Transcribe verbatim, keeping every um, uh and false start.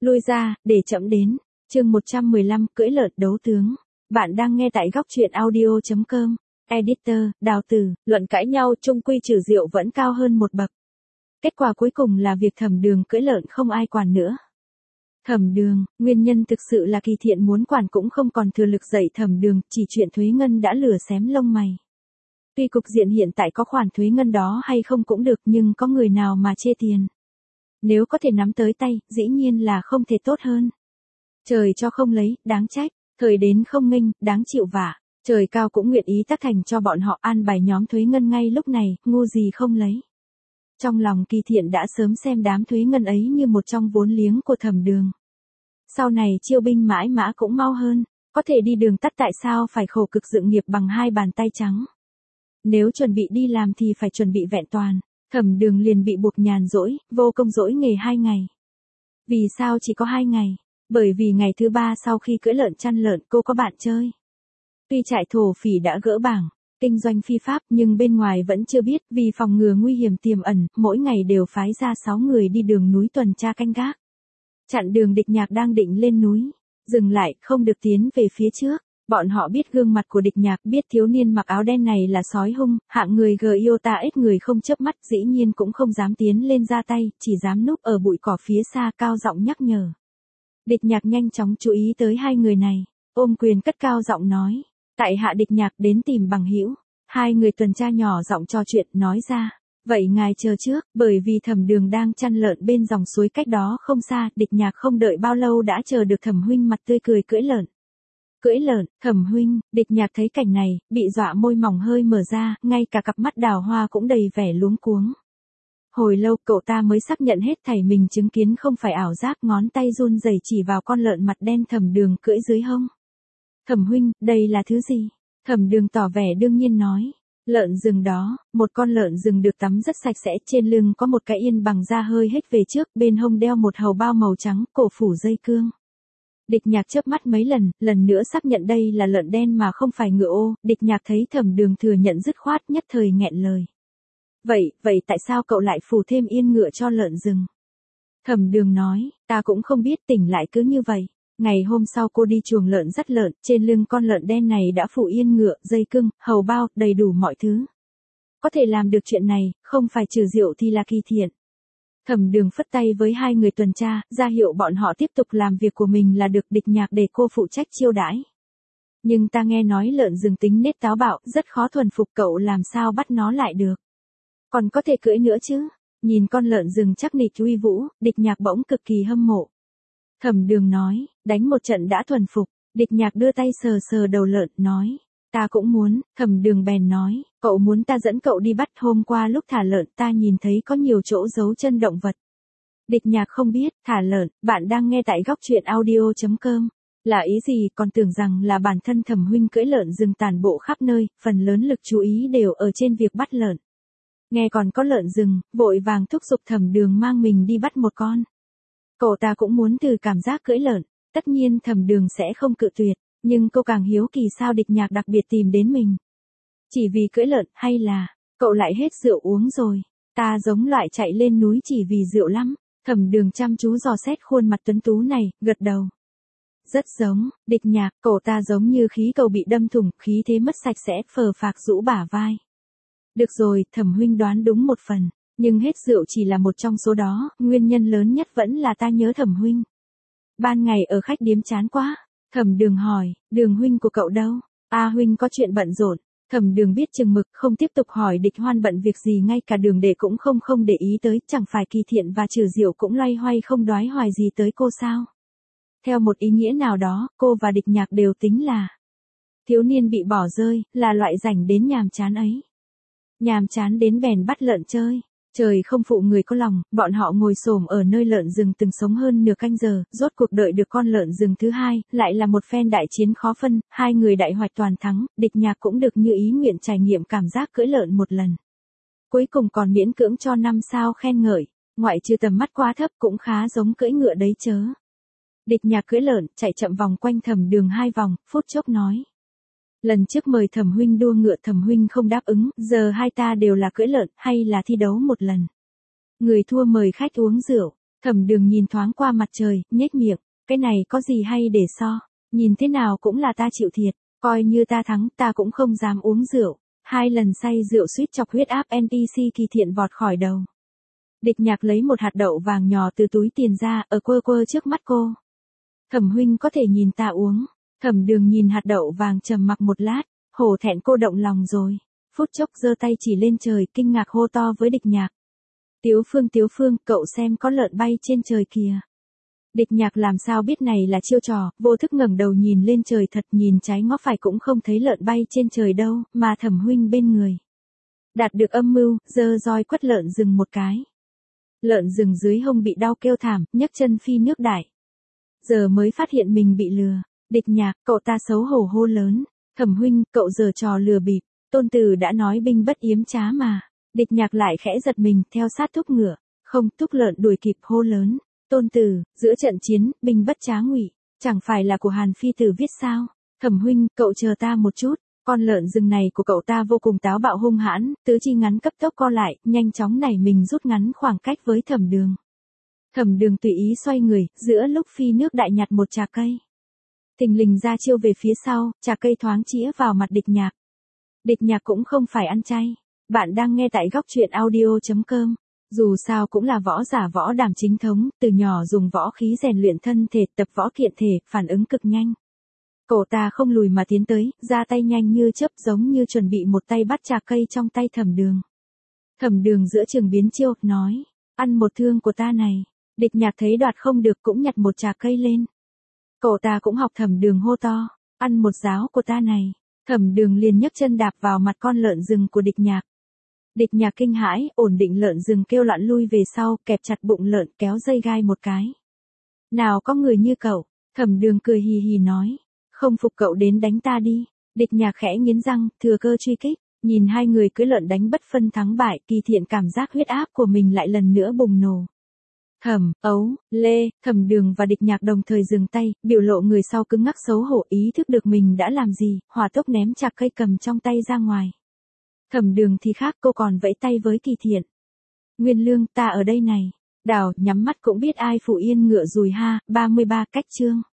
Lui ra, để trẫm đến. Chương một trăm mười lăm, cưỡi lợn đấu tướng. Bạn đang nghe tại góc truyện audio chấm com. Editor, Đào Tử, luận cãi nhau chung quy trừ Diệu vẫn cao hơn một bậc. Kết quả cuối cùng là việc Thẩm Đường cưỡi lợn không ai quản nữa. Thẩm Đường, nguyên nhân thực sự là Kỳ Thiện muốn quản cũng không còn thừa lực dạy Thẩm Đường, chỉ chuyện thuế ngân đã lửa xém lông mày. Tuy cục diện hiện tại có khoản thuế ngân đó hay không cũng được nhưng có người nào mà chê tiền. Nếu có thể nắm tới tay, dĩ nhiên là không thể tốt hơn. Trời cho không lấy, đáng trách, thời đến không nghênh, đáng chịu vả. Trời cao cũng nguyện ý tác thành cho bọn họ an bài nhóm thuế ngân ngay lúc này, ngu gì không lấy. Trong lòng Kỳ Thiện đã sớm xem đám thuế ngân ấy như một trong vốn liếng của Thẩm Đường. Sau này chiêu binh mãi mã cũng mau hơn, có thể đi đường tắt tại sao phải khổ cực dựng nghiệp bằng hai bàn tay trắng. Nếu chuẩn bị đi làm thì phải chuẩn bị vẹn toàn. Thẩm Đường liền bị buộc nhàn rỗi, vô công rỗi nghề hai ngày. Vì sao chỉ có hai ngày? Bởi vì ngày thứ ba sau khi cưỡi lợn chăn lợn cô có bạn chơi. Tuy trại thổ phỉ đã gỡ bảng, kinh doanh phi pháp nhưng bên ngoài vẫn chưa biết vì phòng ngừa nguy hiểm tiềm ẩn, mỗi ngày đều phái ra sáu người đi đường núi tuần tra canh gác. Chặn đường địch nhạc đang định lên núi, dừng lại, không được tiến về phía trước. Bọn họ biết gương mặt của địch nhạc, biết thiếu niên mặc áo đen này là sói hung, hạng người gờ yêu ta ít người không chớp mắt, dĩ nhiên cũng không dám tiến lên ra tay, chỉ dám núp ở bụi cỏ phía xa cao giọng nhắc nhở. Địch nhạc nhanh chóng chú ý tới hai người này, ôm quyền cất cao giọng nói, tại hạ địch nhạc đến tìm bằng hữu. Hai người tuần tra nhỏ giọng trò chuyện nói ra, vậy ngài chờ trước, bởi vì Thẩm Đường đang chăn lợn bên dòng suối cách đó không xa, địch nhạc không đợi bao lâu đã chờ được Thẩm huynh mặt tươi cười cưỡi lợn. Cưỡi lợn, Thẩm huynh, địch nhạc thấy cảnh này, bị dọa môi mỏng hơi mở ra, ngay cả cặp mắt đào hoa cũng đầy vẻ luống cuống. Hồi lâu cậu ta mới xác nhận hết thảy mình chứng kiến không phải ảo giác, ngón tay run rẩy chỉ vào con lợn mặt đen Thẩm Đường cưỡi dưới hông. Thẩm huynh, đây là thứ gì? Thẩm Đường tỏ vẻ đương nhiên nói. Lợn rừng đó, một con lợn rừng được tắm rất sạch sẽ, trên lưng có một cái yên bằng da hơi hết về trước, bên hông đeo một hầu bao màu trắng, cổ phủ dây cương. Địch nhạc chớp mắt mấy lần, lần nữa xác nhận đây là lợn đen mà không phải ngựa ô, địch nhạc thấy Thẩm Đường thừa nhận dứt khoát nhất thời nghẹn lời. Vậy, vậy tại sao cậu lại phủ thêm yên ngựa cho lợn rừng? Thẩm Đường nói, ta cũng không biết, tỉnh lại cứ như vậy. Ngày hôm sau cô đi chuồng lợn dắt lợn, trên lưng con lợn đen này đã phủ yên ngựa, dây cương, hầu bao, đầy đủ mọi thứ. Có thể làm được chuyện này, không phải trừ Diệu thì là Kỳ Thiện. Thẩm Đường phất tay với hai người tuần tra, ra hiệu bọn họ tiếp tục làm việc của mình là được, địch nhạc để cô phụ trách chiêu đãi. Nhưng ta nghe nói lợn rừng tính nết táo bạo, rất khó thuần phục, cậu làm sao bắt nó lại được. Còn có thể cưỡi nữa chứ? Nhìn con lợn rừng chắc nịch uy vũ, địch nhạc bỗng cực kỳ hâm mộ. Thẩm Đường nói, đánh một trận đã thuần phục, địch nhạc đưa tay sờ sờ đầu lợn, nói, ta cũng muốn. Thẩm Đường bèn nói, cậu muốn ta dẫn cậu đi bắt, hôm qua lúc thả lợn ta nhìn thấy có nhiều chỗ giấu chân động vật. Địch nhạc không biết, thả lợn, bạn đang nghe tại góc truyện audio chấm com. Là ý gì, còn tưởng rằng là bản thân Thẩm huynh cưỡi lợn rừng tản bộ khắp nơi, phần lớn lực chú ý đều ở trên việc bắt lợn. Nghe còn có lợn rừng, vội vàng thúc giục Thẩm Đường mang mình đi bắt một con. Cậu ta cũng muốn từ cảm giác cưỡi lợn, tất nhiên Thẩm Đường sẽ không cự tuyệt, nhưng cô càng hiếu kỳ sao địch nhạc đặc biệt tìm đến mình. Chỉ vì cưỡi lợn, hay là, cậu lại hết rượu uống rồi, ta giống loại chạy lên núi chỉ vì rượu lắm. Thẩm Đường chăm chú dò xét khuôn mặt tuấn tú này, gật đầu. Rất giống, địch nhạc, cậu ta giống như khí cầu bị đâm thủng, khí thế mất sạch sẽ, phờ phạc rũ bả vai. Được rồi, Thẩm huynh đoán đúng một phần. Nhưng hết rượu chỉ là một trong số đó, nguyên nhân lớn nhất vẫn là ta nhớ Thẩm huynh. Ban ngày ở khách điếm chán quá. Thẩm Đường hỏi, Đường huynh của cậu đâu? A huynh có chuyện bận rộn. Thẩm Đường biết chừng mực, không tiếp tục hỏi địch hoan bận việc gì, ngay cả Đường đệ cũng không không để ý tới, chẳng phải Kỳ Thiện và trừ Diệu cũng loay hoay không đoái hoài gì tới cô sao? Theo một ý nghĩa nào đó, cô và địch nhạc đều tính là thiếu niên bị bỏ rơi, là loại rảnh đến nhàm chán ấy. Nhàm chán đến bèn bắt lợn chơi. Trời không phụ người có lòng, bọn họ ngồi xổm ở nơi lợn rừng từng sống hơn nửa canh giờ, rốt cuộc đợi được con lợn rừng thứ hai, lại là một phen đại chiến khó phân, hai người đại hoạch toàn thắng, địch nhạc cũng được như ý nguyện trải nghiệm cảm giác cưỡi lợn một lần. Cuối cùng còn miễn cưỡng cho năm sao khen ngợi, ngoại trừ tầm mắt quá thấp cũng khá giống cưỡi ngựa đấy chớ. Địch nhạc cưỡi lợn, chạy chậm vòng quanh Thẩm Đường hai vòng, phút chốc nói. Lần trước mời Thẩm huynh đua ngựa Thẩm huynh không đáp ứng, giờ hai ta đều là cưỡi lợn, hay là thi đấu một lần. Người thua mời khách uống rượu. Thẩm Đường nhìn thoáng qua mặt trời, nhếch miệng, cái này có gì hay để so, nhìn thế nào cũng là ta chịu thiệt, coi như ta thắng, ta cũng không dám uống rượu. Hai lần say rượu suýt chọc huyết áp en pê xê Kỳ Thiện vọt khỏi đầu. Địch Nhạc lấy một hạt đậu vàng nhỏ từ túi tiền ra, ở quơ quơ trước mắt cô. Thẩm huynh có thể nhìn ta uống. Thẩm Đường nhìn hạt đậu vàng trầm mặc một lát, hổ thẹn cô động lòng rồi. Phút chốc giơ tay chỉ lên trời, kinh ngạc hô to với Địch Nhạc. Tiếu Phương, Tiếu Phương, cậu xem có lợn bay trên trời kìa. Địch Nhạc làm sao biết này là chiêu trò, vô thức ngẩng đầu nhìn lên trời thật, nhìn trái ngó phải cũng không thấy lợn bay trên trời đâu, mà Thẩm huynh bên người. Đạt được âm mưu, giơ roi quất lợn rừng một cái. Lợn rừng dưới hông bị đau kêu thảm, nhấc chân phi nước đại. Giờ mới phát hiện mình bị lừa. Địch Nhạc, cậu ta xấu hổ hô lớn. Thẩm huynh, cậu giở trò lừa bịp, tôn tử đã nói binh bất yếm trá mà. Địch Nhạc lại khẽ giật mình, theo sát thúc ngựa. Không, thúc lợn đuổi kịp hô lớn. Tôn tử, giữa trận chiến, binh bất trá ngụy, chẳng phải là của Hàn Phi Tử viết sao? Thẩm huynh, cậu chờ ta một chút. Con lợn rừng này của cậu ta vô cùng táo bạo hung hãn, tứ chi ngắn cấp tốc co lại, nhanh chóng nảy mình rút ngắn khoảng cách với Thẩm Đường. Thẩm Đường tùy ý xoay người, giữa lúc phi nước đại nhặt một trà cây. Thình lình ra chiêu về phía sau, trà cây thoáng chĩa vào mặt Địch Nhạc. Địch Nhạc cũng không phải ăn chay. Bạn đang nghe tại góc truyện audio chấm com. Dù sao cũng là võ giả võ đảm chính thống, từ nhỏ dùng võ khí rèn luyện thân thể, tập võ kiện thể, phản ứng cực nhanh. Cậu ta không lùi mà tiến tới, ra tay nhanh như chớp, giống như chuẩn bị một tay bắt trà cây trong tay Thẩm Đường. Thẩm Đường giữa trường biến chiêu, nói, ăn một thương của ta này. Địch Nhạc thấy đoạt không được cũng nhặt một trà cây lên. Cậu ta cũng học Thẩm Đường hô to, ăn một giáo của ta này. Thẩm Đường liền nhấc chân đạp vào mặt con lợn rừng của Địch Nhạc. Địch Nhạc kinh hãi, ổn định lợn rừng kêu loạn lui về sau, kẹp chặt bụng lợn, kéo dây gai một cái. Nào có người như cậu, Thẩm Đường cười hì hì nói, không phục cậu đến đánh ta đi. Địch Nhạc khẽ nghiến răng, thừa cơ truy kích, nhìn hai người cưỡi lợn đánh bất phân thắng bại, Kỳ Thiện cảm giác huyết áp của mình lại lần nữa bùng nổ. Thẩm, Ấu, Lê, Thẩm Đường và Địch Nhạc đồng thời dừng tay, biểu lộ người sau cứng ngắc xấu hổ, ý thức được mình đã làm gì, hỏa tốc ném chặt cây cầm trong tay ra ngoài. Thẩm Đường thì khác, cô còn vẫy tay với Kỳ Thiện. Nguyên Lương, ta ở đây này. Đào nhắm mắt cũng biết ai phụ yên ngựa rùi ha, ba mươi ba cách chương.